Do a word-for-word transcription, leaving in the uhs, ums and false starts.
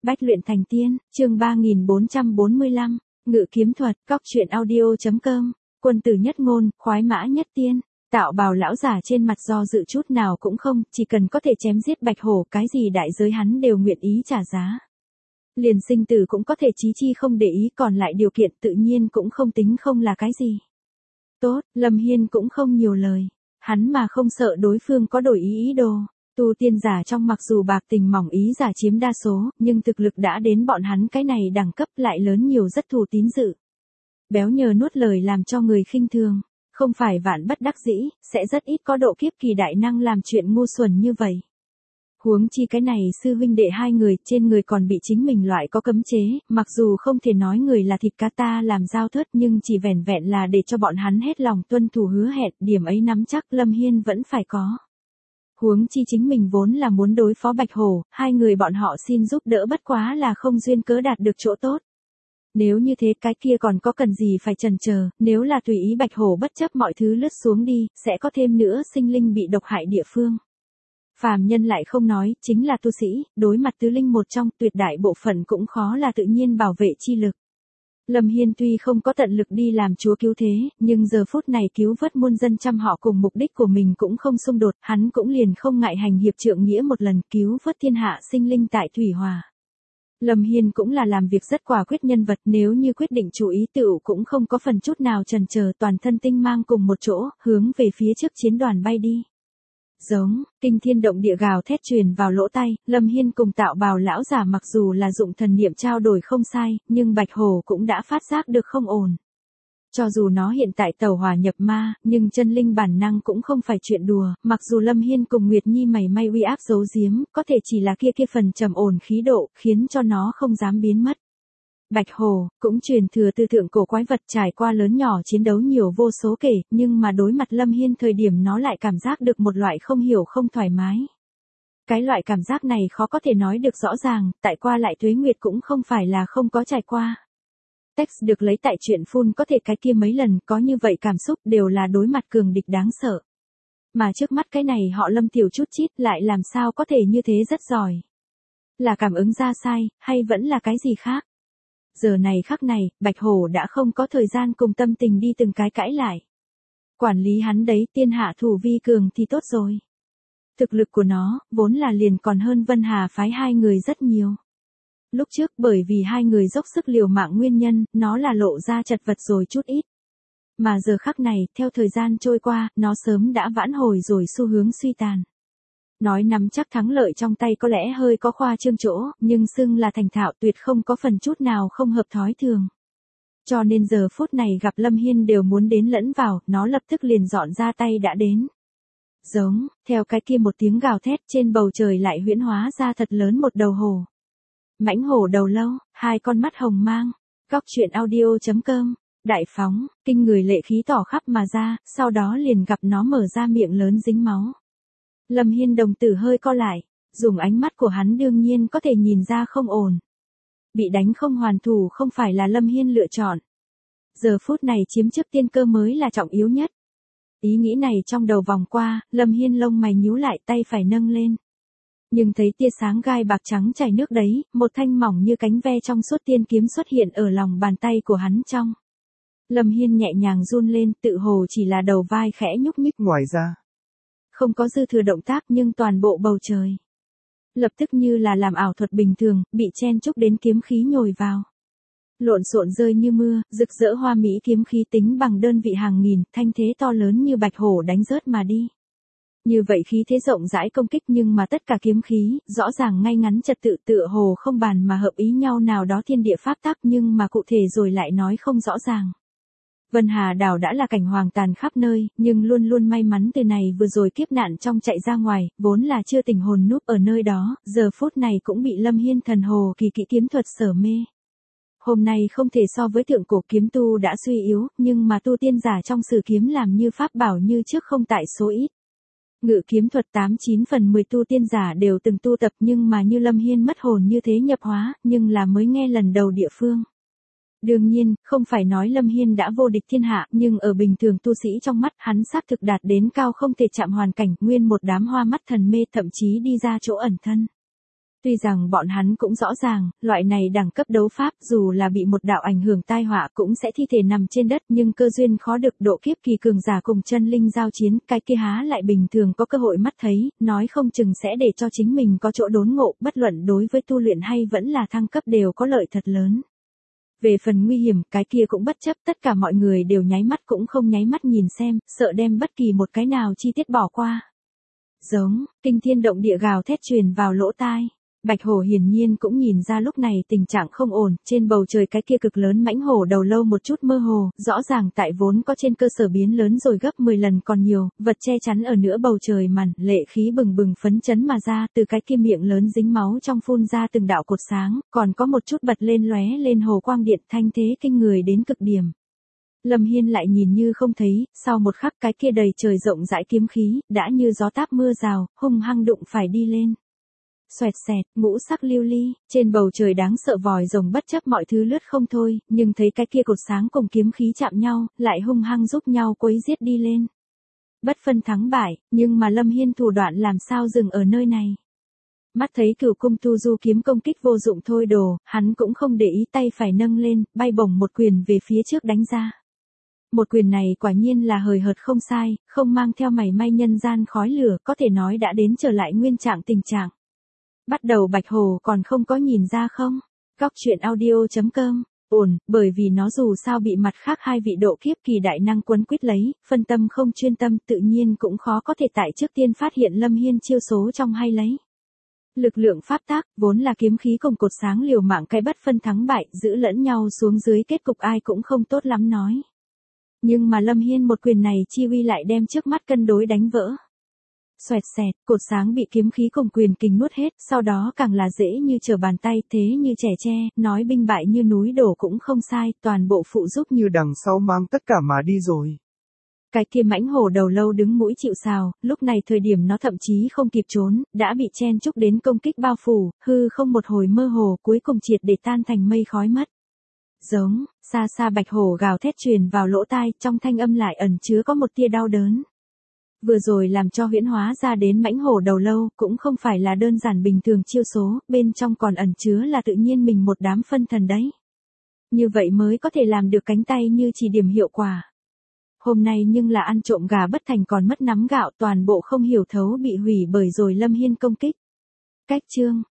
Bách luyện thành tiên, chương ba nghìn bốn trăm bốn mươi lăm, ngự kiếm thuật, cóc truyện audio.com, quân tử nhất ngôn, khoái mã nhất tiên, tạo bào lão giả trên mặt do dự chút nào cũng không, chỉ cần có thể chém giết bạch hổ cái gì đại giới hắn đều nguyện ý trả giá. Liền sinh tử cũng có thể chí chi không để ý, còn lại điều kiện tự nhiên cũng không tính không là cái gì. Tốt, Lâm Hiên cũng không nhiều lời, hắn mà không sợ đối phương có đổi ý ý đồ. Tu tiên giả trong mặc dù bạc tình mỏng ý giả chiếm đa số, nhưng thực lực đã đến bọn hắn cái này đẳng cấp lại lớn nhiều rất thù tín dự. Béo nhờ nuốt lời làm cho người khinh thường, không phải vạn bất đắc dĩ, sẽ rất ít có độ kiếp kỳ đại năng làm chuyện ngu xuẩn như vậy. Huống chi cái này sư huynh đệ hai người trên người còn bị chính mình loại có cấm chế, mặc dù không thể nói người là thịt cá ta làm giao thớt nhưng chỉ vẻn vẹn là để cho bọn hắn hết lòng tuân thủ hứa hẹn, điểm ấy nắm chắc Lâm Hiên vẫn phải có. Huống chi chính mình vốn là muốn đối phó Bạch Hổ, hai người bọn họ xin giúp đỡ bất quá là không duyên cớ đạt được chỗ tốt. Nếu như thế cái kia còn có cần gì phải chần chờ, nếu là tùy ý Bạch Hổ bất chấp mọi thứ lướt xuống đi, sẽ có thêm nữa sinh linh bị độc hại địa phương. Phàm nhân lại không nói, chính là tu sĩ, đối mặt tứ linh một trong tuyệt đại bộ phận cũng khó là tự nhiên bảo vệ chi lực. Lâm Hiên tuy không có tận lực đi làm chúa cứu thế, nhưng giờ phút này cứu vớt muôn dân trăm họ cùng mục đích của mình cũng không xung đột, hắn cũng liền không ngại hành hiệp trượng nghĩa một lần cứu vớt thiên hạ sinh linh tại Thủy Hòa. Lâm Hiên cũng là làm việc rất quả quyết nhân vật, nếu như quyết định chủ ý tựu cũng không có phần chút nào chần chờ, toàn thân tinh mang cùng một chỗ, hướng về phía trước chiến đoàn bay đi. Giống, kinh thiên động địa gào thét truyền vào lỗ tai, Lâm Hiên cùng tạo bào lão giả mặc dù là dụng thần niệm trao đổi không sai, nhưng Bạch Hổ cũng đã phát giác được không ổn. Cho dù nó hiện tại tẩu hỏa nhập ma, nhưng chân linh bản năng cũng không phải chuyện đùa, mặc dù Lâm Hiên cùng Nguyệt Nhi mày may uy áp giấu giếm, có thể chỉ là kia kia phần trầm ổn khí độ, khiến cho nó không dám biến mất. Bạch Hổ, cũng truyền thừa từ thượng cổ quái vật trải qua lớn nhỏ chiến đấu nhiều vô số kể, nhưng mà đối mặt Lâm Hiên thời điểm nó lại cảm giác được một loại không hiểu không thoải mái. Cái loại cảm giác này khó có thể nói được rõ ràng, tại qua lại tuế nguyệt cũng không phải là không có trải qua. Text được lấy tại chuyện phun có thể cái kia mấy lần có như vậy cảm xúc đều là đối mặt cường địch đáng sợ. Mà trước mắt cái này họ Lâm tiểu chút chít lại làm sao có thể như thế rất giỏi. Là cảm ứng ra sai, hay vẫn là cái gì khác? Giờ này khắc này, Bạch Hổ đã không có thời gian cùng tâm tình đi từng cái cãi lại. Quản lý hắn đấy, tiên hạ thủ vi cường thì tốt rồi. Thực lực của nó, vốn là liền còn hơn Vân Hà phái hai người rất nhiều. Lúc trước bởi vì hai người dốc sức liều mạng nguyên nhân, nó là lộ ra chật vật rồi chút ít. Mà giờ khắc này, theo thời gian trôi qua, nó sớm đã vãn hồi rồi xu hướng suy tàn. Nói nắm chắc thắng lợi trong tay có lẽ hơi có khoa trương chỗ, nhưng xưng là thành thạo tuyệt không có phần chút nào không hợp thói thường. Cho nên giờ phút này gặp Lâm Hiên đều muốn đến lẫn vào, nó lập tức liền dọn ra tay đã đến. Giống, theo cái kia một tiếng gào thét trên bầu trời lại huyễn hóa ra thật lớn một đầu hổ. Mãnh hổ đầu lâu, hai con mắt hồng mang, cóc truyện audio.com, đại phóng, kinh người lệ khí tỏ khắp mà ra, sau đó liền gặp nó mở ra miệng lớn dính máu. Lâm Hiên đồng tử hơi co lại, dùng ánh mắt của hắn đương nhiên có thể nhìn ra không ổn. Bị đánh không hoàn thủ không phải là Lâm Hiên lựa chọn. Giờ phút này chiếm trước tiên cơ mới là trọng yếu nhất. Ý nghĩ này trong đầu vòng qua, Lâm Hiên lông mày nhíu lại tay phải nâng lên. Nhưng thấy tia sáng gai bạc trắng chảy nước đấy, một thanh mỏng như cánh ve trong suốt tiên kiếm xuất hiện ở lòng bàn tay của hắn trong. Lâm Hiên nhẹ nhàng run lên, tự hồ chỉ là đầu vai khẽ nhúc nhích. Ngoài ra, không có dư thừa động tác nhưng toàn bộ bầu trời. Lập tức như là làm ảo thuật bình thường, bị chen chúc đến kiếm khí nhồi vào. Lộn xộn rơi như mưa, rực rỡ hoa mỹ kiếm khí tính bằng đơn vị hàng nghìn, thanh thế to lớn như Bạch Hổ đánh rớt mà đi. Như vậy khí thế rộng rãi công kích nhưng mà tất cả kiếm khí, rõ ràng ngay ngắn trật tự tựa hồ không bàn mà hợp ý nhau nào đó thiên địa pháp tắc nhưng mà cụ thể rồi lại nói không rõ ràng. Vân Hà đảo đã là cảnh hoàng tàn khắp nơi, nhưng luôn luôn may mắn từ này vừa rồi kiếp nạn trong chạy ra ngoài, vốn là chưa tỉnh hồn núp ở nơi đó, giờ phút này cũng bị Lâm Hiên thần hồ kỳ kỹ kiếm thuật sở mê. Hôm nay không thể so với thượng cổ kiếm tu đã suy yếu, nhưng mà tu tiên giả trong sử kiếm làm như pháp bảo như trước không tại số ít. Ngự kiếm thuật tám chín phần mười tu tiên giả đều từng tu tập nhưng mà như Lâm Hiên mất hồn như thế nhập hóa, nhưng là mới nghe lần đầu địa phương. Đương nhiên, không phải nói Lâm Hiên đã vô địch thiên hạ, nhưng ở bình thường tu sĩ trong mắt hắn xác thực đạt đến cao không thể chạm hoàn cảnh, nguyên một đám hoa mắt thần mê thậm chí đi ra chỗ ẩn thân. Tuy rằng bọn hắn cũng rõ ràng, loại này đẳng cấp đấu pháp dù là bị một đạo ảnh hưởng tai họa cũng sẽ thi thể nằm trên đất, nhưng cơ duyên khó được, độ kiếp kỳ cường giả cùng chân linh giao chiến, cái kia há lại bình thường có cơ hội mắt thấy, nói không chừng sẽ để cho chính mình có chỗ đốn ngộ, bất luận đối với tu luyện hay vẫn là thăng cấp đều có lợi thật lớn. Về phần nguy hiểm, cái kia cũng bất chấp, tất cả mọi người đều nháy mắt cũng không nháy mắt nhìn xem, sợ đem bất kỳ một cái nào chi tiết bỏ qua. Giống, kinh thiên động địa gào thét truyền vào lỗ tai. Bạch hổ hiển nhiên cũng nhìn ra lúc này tình trạng không ổn, trên bầu trời cái kia cực lớn mãnh hổ đầu lâu một chút mơ hồ, rõ ràng tại vốn có trên cơ sở biến lớn rồi gấp mười lần còn nhiều, vật che chắn ở nửa bầu trời màn, lệ khí bừng bừng phấn chấn mà ra, từ cái kia miệng lớn dính máu trong phun ra từng đạo cột sáng, còn có một chút bật lên lóe lên hồ quang điện, thanh thế kinh người đến cực điểm. Lâm Hiên lại nhìn như không thấy, sau một khắc cái kia đầy trời rộng rãi kiếm khí, đã như gió táp mưa rào, hung hăng đụng phải đi lên. Xoẹt xẹt, ngũ sắc lưu ly, trên bầu trời đáng sợ vòi rồng bất chấp mọi thứ lướt không thôi, nhưng thấy cái kia cột sáng cùng kiếm khí chạm nhau, lại hung hăng giúp nhau quấy giết đi lên. Bất phân thắng bại, nhưng mà Lâm Hiên thủ đoạn làm sao dừng ở nơi này. Mắt thấy Cửu Cung Tu Du kiếm công kích vô dụng thôi đồ, hắn cũng không để ý, tay phải nâng lên, bay bổng một quyền về phía trước đánh ra. Một quyền này quả nhiên là hời hợt không sai, không mang theo mảy may nhân gian khói lửa, có thể nói đã đến trở lại nguyên trạng tình trạng. Bắt đầu Bạch Hổ còn không có nhìn ra không? Góc truyện audio chấm com, ổn, bởi vì nó dù sao bị mặt khác hai vị độ kiếp kỳ đại năng quấn quýt lấy, phân tâm không chuyên tâm, tự nhiên cũng khó có thể tại trước tiên phát hiện Lâm Hiên chiêu số trong hay lấy. Lực lượng pháp tác, vốn là kiếm khí cùng cột sáng liều mạng cái bất phân thắng bại, giữ lẫn nhau xuống dưới, kết cục ai cũng không tốt lắm nói. Nhưng mà Lâm Hiên một quyền này chi uy lại đem trước mắt cân đối đánh vỡ. Xoẹt xẹt, cột sáng bị kiếm khí cùng quyền kình nuốt hết, sau đó càng là dễ như trở bàn tay, thế như trẻ tre, nói binh bại như núi đổ cũng không sai, toàn bộ phụ giúp như đằng sau mang tất cả mà đi rồi. Cái kia mãnh hổ đầu lâu đứng mũi chịu sào, lúc này thời điểm nó thậm chí không kịp trốn, đã bị chen chúc đến công kích bao phủ, hư không một hồi mơ hồ, cuối cùng triệt để tan thành mây khói mất. Giống, xa xa bạch hổ gào thét truyền vào lỗ tai, trong thanh âm lại ẩn chứa có một tia đau đớn. Vừa rồi làm cho huyễn hóa ra đến mãnh hổ đầu lâu, cũng không phải là đơn giản bình thường chiêu số, bên trong còn ẩn chứa là tự nhiên mình một đám phân thần đấy. Như vậy mới có thể làm được cánh tay như chỉ điểm hiệu quả. Hôm nay nhưng là ăn trộm gà bất thành còn mất nắm gạo, toàn bộ không hiểu thấu bị hủy bởi rồi Lâm Hiên công kích. Cách chương